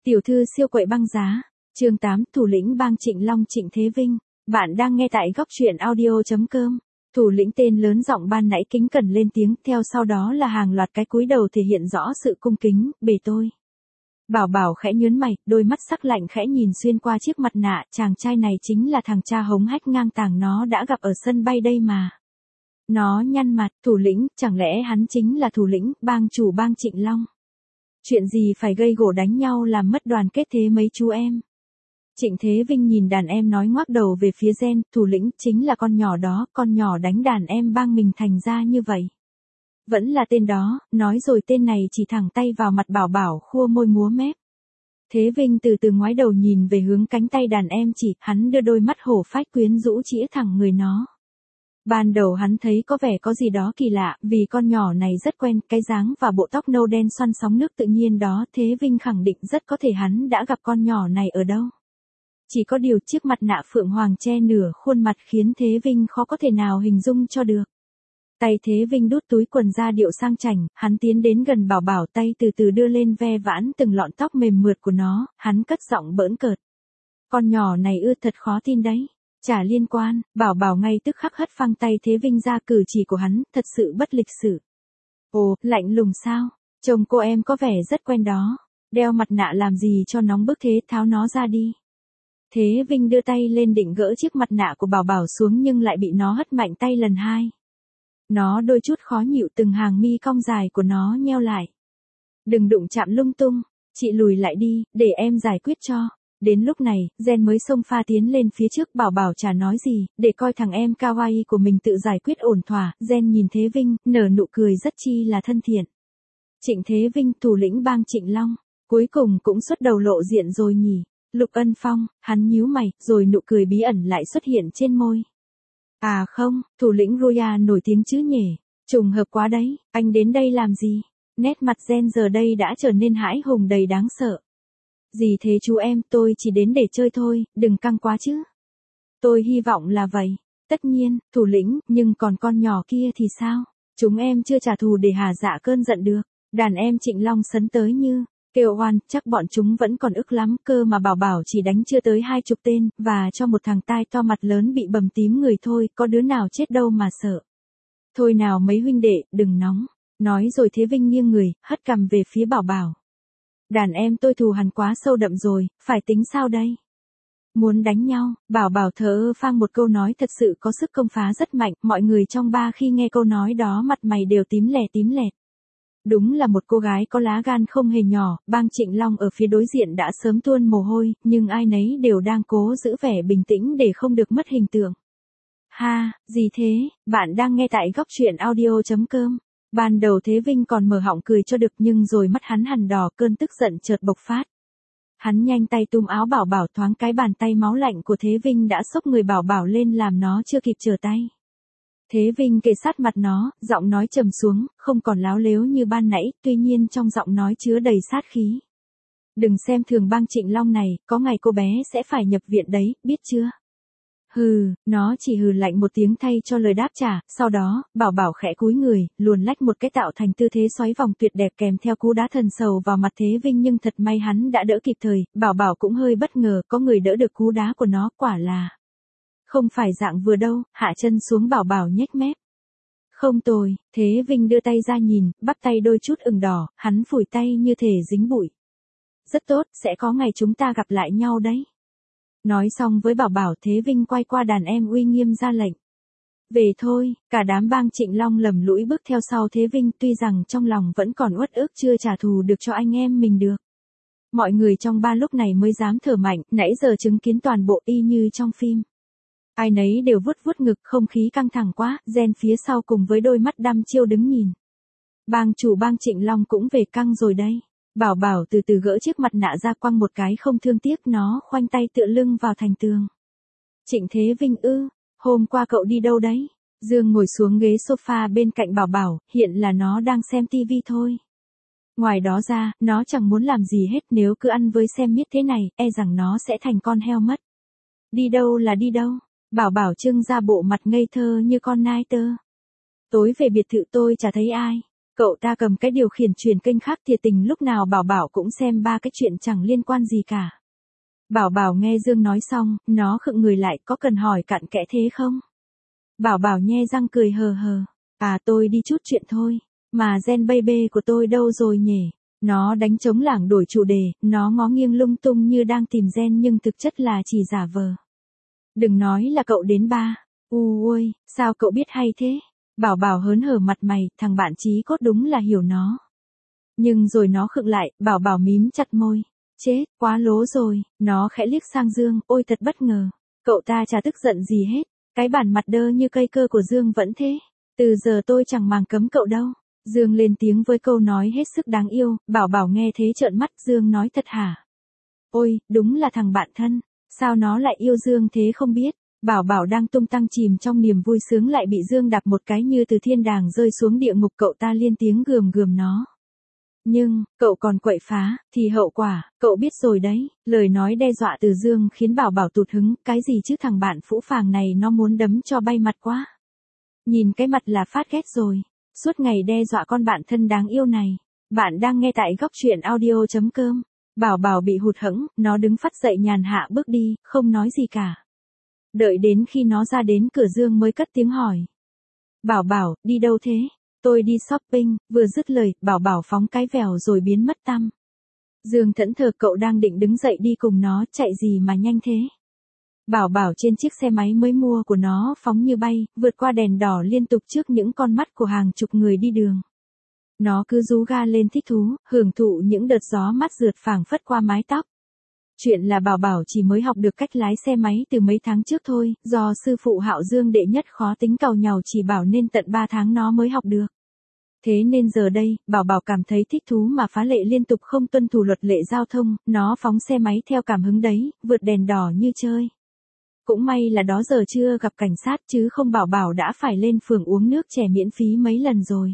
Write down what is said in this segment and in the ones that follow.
Tiểu thư siêu quậy băng giá. Chương 8, thủ lĩnh bang Trịnh Long Trịnh Thế Vinh. Bạn đang nghe tại góc truyện audio.com. Thủ lĩnh tên lớn giọng ban nãy kính cẩn lên tiếng, theo sau đó là hàng loạt cái cúi đầu thể hiện rõ sự cung kính, bề tôi. Bảo Bảo khẽ nhớn mày, đôi mắt sắc lạnh khẽ nhìn xuyên qua chiếc mặt nạ, chàng trai này chính là thằng cha hống hách ngang tàng nó đã gặp ở sân bay đây mà. Nó nhăn mặt, thủ lĩnh, chẳng lẽ hắn chính là thủ lĩnh, bang chủ bang Trịnh Long? Chuyện gì phải gây gổ đánh nhau làm mất đoàn kết thế mấy chú em? Trịnh Thế Vinh nhìn đàn em nói ngoác đầu về phía Gen, thủ lĩnh chính là con nhỏ đó, con nhỏ đánh đàn em bang mình thành ra như vậy. Vẫn là tên đó, nói rồi tên này chỉ thẳng tay vào mặt Bảo Bảo khua môi múa mép. Thế Vinh từ từ ngoái đầu nhìn về hướng cánh tay đàn em chỉ, hắn đưa đôi mắt hổ phách quyến rũ chĩa thẳng người nó. Ban đầu hắn thấy có vẻ có gì đó kỳ lạ, vì con nhỏ này rất quen, cái dáng và bộ tóc nâu đen xoăn sóng nước tự nhiên đó, Thế Vinh khẳng định rất có thể hắn đã gặp con nhỏ này ở đâu. Chỉ có điều chiếc mặt nạ phượng hoàng che nửa khuôn mặt khiến Thế Vinh khó có thể nào hình dung cho được. Tay Thế Vinh đút túi quần ra điệu sang chảnh, hắn tiến đến gần Bảo Bảo, tay từ từ đưa lên ve vãn từng lọn tóc mềm mượt của nó, hắn cất giọng bỡn cợt. Con nhỏ này thật khó tin đấy. Chả liên quan, Bảo Bảo ngay tức khắc hất phăng tay Thế Vinh ra, cử chỉ của hắn thật sự bất lịch sự. Ồ, lạnh lùng sao? Chồng cô em có vẻ rất quen đó. Đeo mặt nạ làm gì cho nóng bức thế, tháo nó ra đi. Thế Vinh đưa tay lên định gỡ chiếc mặt nạ của Bảo Bảo xuống nhưng lại bị nó hất mạnh tay lần hai. Nó đôi chút khó nhịu, từng hàng mi cong dài của nó nheo lại. Đừng đụng chạm lung tung, chị lùi lại đi, để em giải quyết cho. Đến lúc này, Gen mới xông pha tiến lên phía trước, Bảo Bảo chả nói gì, để coi thằng em kawaii của mình tự giải quyết ổn thỏa. Gen nhìn Thế Vinh, nở nụ cười rất chi là thân thiện. Trịnh Thế Vinh, thủ lĩnh bang Trịnh Long, cuối cùng cũng xuất đầu lộ diện rồi nhỉ. Lục Ân Phong, hắn nhíu mày, rồi nụ cười bí ẩn lại xuất hiện trên môi. À không, thủ lĩnh Roya nổi tiếng chứ nhỉ, trùng hợp quá đấy, anh đến đây làm gì? Nét mặt Gen giờ đây đã trở nên hãi hùng đầy đáng sợ. Gì thế chú em, tôi chỉ đến để chơi thôi, đừng căng quá chứ. Tôi hy vọng là vậy. Tất nhiên, thủ lĩnh, nhưng còn con nhỏ kia thì sao? Chúng em chưa trả thù để hả dạ cơn giận được. Đàn em Trịnh Long sấn tới như kêu oan, chắc bọn chúng vẫn còn ức lắm, cơ mà Bảo Bảo chỉ đánh chưa tới 20 tên, và cho một thằng tai to mặt lớn bị bầm tím người thôi, có đứa nào chết đâu mà sợ. Thôi nào mấy huynh đệ, đừng nóng. Nói rồi Thế Vinh nghiêng người, hất cằm về phía Bảo Bảo. Đàn em tôi thù hằn quá sâu đậm rồi, phải tính sao đây? Muốn đánh nhau, Bảo Bảo thở phang một câu nói thật sự có sức công phá rất mạnh, mọi người trong ba khi nghe câu nói đó mặt mày đều tím lẹt. Đúng là một cô gái có lá gan không hề nhỏ, bang Trịnh Long ở phía đối diện đã sớm tuôn mồ hôi, nhưng ai nấy đều đang cố giữ vẻ bình tĩnh để không được mất hình tượng. Ha, gì thế, bạn đang nghe tại góc truyện audio.com. Ban đầu Thế Vinh còn mở họng cười cho được nhưng rồi mắt hắn hằn đỏ, cơn tức giận chợt bộc phát. Hắn nhanh tay túm áo Bảo Bảo, thoáng cái bàn tay máu lạnh của Thế Vinh đã xốc người Bảo Bảo lên làm nó chưa kịp trở tay. Thế Vinh kề sát mặt nó, giọng nói trầm xuống, không còn láo lếu như ban nãy, tuy nhiên trong giọng nói chứa đầy sát khí. Đừng xem thường bang Trịnh Long này, có ngày cô bé sẽ phải nhập viện đấy, biết chưa? Hừ, nó chỉ hừ lạnh một tiếng thay cho lời đáp trả, sau đó, Bảo Bảo khẽ cúi người, luồn lách một cái tạo thành tư thế xoáy vòng tuyệt đẹp kèm theo cú đá thần sầu vào mặt Thế Vinh, nhưng thật may hắn đã đỡ kịp thời, Bảo Bảo cũng hơi bất ngờ, có người đỡ được cú đá của nó, quả là không phải dạng vừa đâu, hạ chân xuống Bảo Bảo nhếch mép. Không tồi, Thế Vinh đưa tay ra nhìn, bắp tay đôi chút ửng đỏ, hắn phủi tay như thể dính bụi. Rất tốt, sẽ có ngày chúng ta gặp lại nhau đấy. Nói xong với Bảo Bảo, Thế Vinh quay qua đàn em uy nghiêm ra lệnh. Về thôi, cả đám bang Trịnh Long lầm lũi bước theo sau Thế Vinh, tuy rằng trong lòng vẫn còn uất ức chưa trả thù được cho anh em mình được. Mọi người trong ba lúc này mới dám thở mạnh, nãy giờ chứng kiến toàn bộ y như trong phim. Ai nấy đều vuốt vuốt ngực, không khí căng thẳng quá, Gen phía sau cùng với đôi mắt đăm chiêu đứng nhìn. Bang chủ bang Trịnh Long cũng về căng rồi đây. Bảo Bảo từ từ gỡ chiếc mặt nạ ra, quăng một cái không thương tiếc, nó khoanh tay tựa lưng vào thành tường. Trịnh Thế Vinh hôm qua cậu đi đâu đấy? Dương ngồi xuống ghế sofa bên cạnh Bảo Bảo, hiện là nó đang xem tivi thôi. Ngoài đó ra, nó chẳng muốn làm gì hết, nếu cứ ăn với xem miết thế này, e rằng nó sẽ thành con heo mất. Đi đâu là đi đâu? Bảo Bảo trưng ra bộ mặt ngây thơ như con nai tơ. Tối về biệt thự tôi chả thấy ai. Cậu ta cầm cái điều khiển truyền kênh khác thiệt tình lúc nào Bảo Bảo cũng xem ba cái chuyện chẳng liên quan gì cả. Bảo Bảo nghe Dương nói xong, nó khựng người lại, có cần hỏi cặn kẽ thế không? Bảo Bảo nhe răng cười hờ hờ. À tôi đi chút chuyện thôi. Mà gen baby của tôi đâu rồi nhỉ? Nó đánh trống lảng đổi chủ đề, nó ngó nghiêng lung tung như đang tìm gen nhưng thực chất là chỉ giả vờ. Đừng nói là cậu đến ba. Ui, sao cậu biết hay thế? Bảo Bảo hớn hở mặt mày, thằng bạn chí cốt đúng là hiểu nó. Nhưng rồi nó khựng lại, Bảo Bảo mím chặt môi. Chết, quá lố rồi, nó khẽ liếc sang Dương, ôi thật bất ngờ. Cậu ta chả tức giận gì hết, cái bản mặt đơ như cây cơ của Dương vẫn thế. Từ giờ tôi chẳng màng cấm cậu đâu. Dương lên tiếng với câu nói hết sức đáng yêu, Bảo Bảo nghe thế trợn mắt. Dương nói thật hả? Ôi, đúng là thằng bạn thân, sao nó lại yêu Dương thế không biết. Bảo Bảo đang tung tăng chìm trong niềm vui sướng lại bị Dương đạp một cái như từ thiên đàng rơi xuống địa ngục. Cậu ta liên tiếng gườm gườm nó. Nhưng, cậu còn quậy phá, thì hậu quả, cậu biết rồi đấy. Lời nói đe dọa từ Dương khiến Bảo Bảo tụt hứng, cái gì chứ thằng bạn phũ phàng này nó muốn đấm cho bay mặt quá. Nhìn cái mặt là phát ghét rồi, suốt ngày đe dọa con bạn thân đáng yêu này. Bạn đang nghe tại góc truyện audio.com. Bảo Bảo bị hụt hẫng, nó đứng phắt dậy nhàn hạ bước đi, không nói gì cả. Đợi đến khi nó ra đến cửa Dương mới cất tiếng hỏi. Bảo Bảo, đi đâu thế? Tôi đi shopping, vừa dứt lời, Bảo Bảo phóng cái vèo rồi biến mất tăm. Dương thẫn thờ, cậu đang định đứng dậy đi cùng nó, chạy gì mà nhanh thế? Bảo Bảo trên chiếc xe máy mới mua của nó phóng như bay, vượt qua đèn đỏ liên tục trước những con mắt của hàng chục người đi đường. Nó cứ rú ga lên thích thú, hưởng thụ những đợt gió mát rượt phảng phất qua mái tóc. Chuyện là Bảo Bảo chỉ mới học được cách lái xe máy từ mấy tháng trước thôi, do sư phụ Hạo Dương đệ nhất khó tính càu nhàu chỉ bảo nên tận 3 tháng nó mới học được. Thế nên giờ đây, Bảo Bảo cảm thấy thích thú mà phá lệ liên tục không tuân thủ luật lệ giao thông, nó phóng xe máy theo cảm hứng đấy, vượt đèn đỏ như chơi. Cũng may là đó giờ chưa gặp cảnh sát chứ không Bảo Bảo đã phải lên phường uống nước chè miễn phí mấy lần rồi.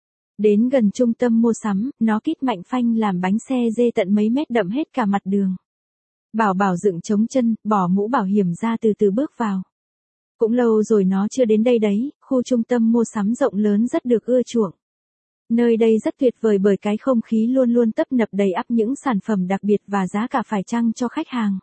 Đến gần trung tâm mua sắm, nó kít mạnh phanh làm bánh xe dê tận mấy mét đậm hết cả mặt đường. Bảo Bảo dựng chống chân, bỏ mũ bảo hiểm ra từ từ bước vào. Cũng lâu rồi nó chưa đến đây đấy, khu trung tâm mua sắm rộng lớn rất được ưa chuộng. Nơi đây rất tuyệt vời bởi cái không khí luôn luôn tấp nập đầy ắp những sản phẩm đặc biệt và giá cả phải chăng cho khách hàng.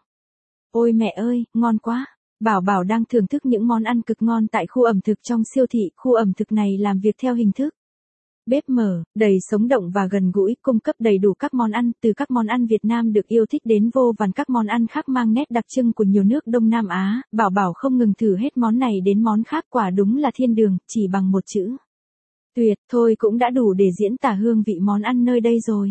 Ôi mẹ ơi, ngon quá! Bảo Bảo đang thưởng thức những món ăn cực ngon tại khu ẩm thực trong siêu thị. Khu ẩm thực này làm việc theo hình thức bếp mở, đầy sống động và gần gũi, cung cấp đầy đủ các món ăn, từ các món ăn Việt Nam được yêu thích đến vô vàn các món ăn khác mang nét đặc trưng của nhiều nước Đông Nam Á. Bảo Bảo không ngừng thử hết món này đến món khác, quả đúng là thiên đường, chỉ bằng một chữ. Tuyệt, thôi cũng đã đủ để diễn tả hương vị món ăn nơi đây rồi.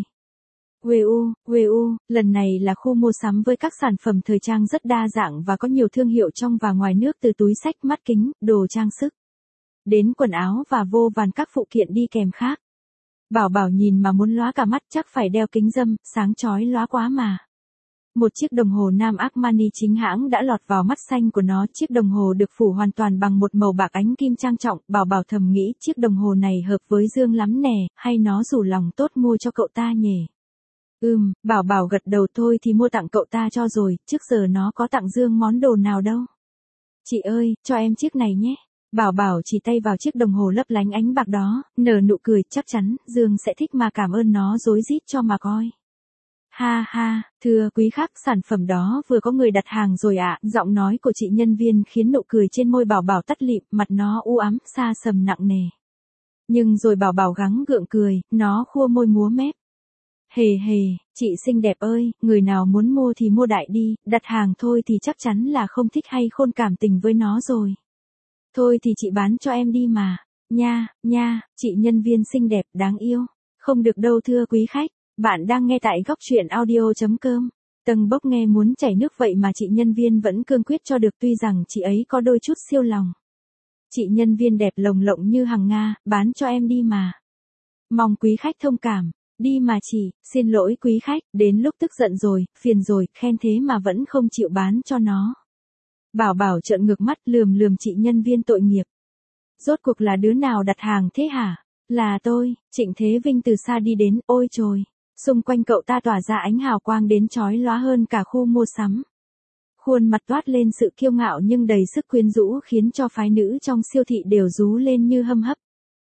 WU, lần này là khu mua sắm với các sản phẩm thời trang rất đa dạng và có nhiều thương hiệu trong và ngoài nước, từ túi xách, mắt kính, đồ trang sức, đến quần áo và vô vàn các phụ kiện đi kèm khác. Bảo Bảo nhìn mà muốn lóa cả mắt, chắc phải đeo kính râm, sáng chói lóa quá mà. Một chiếc đồng hồ Nam Armani chính hãng đã lọt vào mắt xanh của nó, chiếc đồng hồ được phủ hoàn toàn bằng một màu bạc ánh kim trang trọng. Bảo Bảo thầm nghĩ chiếc đồng hồ này hợp với Dương lắm nè, hay nó rủ lòng tốt mua cho cậu ta nhỉ? Bảo Bảo gật đầu, thôi thì mua tặng cậu ta cho rồi, trước giờ nó có tặng Dương món đồ nào đâu. Chị ơi, cho em chiếc này nhé. Bảo Bảo chỉ tay vào chiếc đồng hồ lấp lánh ánh bạc đó, nở nụ cười, chắc chắn Dương sẽ thích mà cảm ơn nó rối rít cho mà coi. Ha ha, thưa quý khách, sản phẩm đó vừa có người đặt hàng rồi ạ. Giọng nói của chị nhân viên khiến nụ cười trên môi Bảo Bảo tắt lịm, mặt nó u ám, xa sầm nặng nề. Nhưng rồi Bảo Bảo gắng gượng cười, nó khua môi múa mép. Hề hề, chị xinh đẹp ơi, người nào muốn mua thì mua đại đi, đặt hàng thôi thì chắc chắn là không thích hay khôn cảm tình với nó rồi. Thôi thì chị bán cho em đi mà. Nha, chị nhân viên xinh đẹp, đáng yêu. Không được đâu thưa quý khách. Bạn đang nghe tại góc truyện audio.com. Tầng bốc nghe muốn chảy nước vậy mà chị nhân viên vẫn cương quyết cho được, tuy rằng chị ấy có đôi chút siêu lòng. Chị nhân viên đẹp lồng lộng như hằng Nga, bán cho em đi mà. Mong quý khách thông cảm. Đi mà chị, xin lỗi quý khách, đến lúc tức giận rồi, phiền rồi, khen thế mà vẫn không chịu bán cho nó. Bảo Bảo trợn ngược mắt lườm chị nhân viên tội nghiệp. Rốt cuộc là đứa nào đặt hàng thế hả? Là tôi. Trịnh Thế Vinh từ xa đi đến, ôi trời. Xung quanh cậu ta tỏa ra ánh hào quang đến chói lóa hơn cả khu mua sắm. Khuôn mặt toát lên sự kiêu ngạo nhưng đầy sức quyến rũ khiến cho phái nữ trong siêu thị đều rú lên như hâm hấp.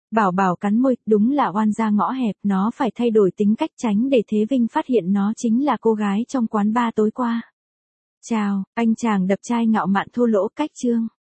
Bảo Bảo cắn môi, đúng là oan gia ngõ hẹp, nó phải thay đổi tính cách tránh để Thế Vinh phát hiện nó chính là cô gái trong quán bar tối qua. Chào, anh chàng đập chai ngạo mạn thô lỗ cách chương.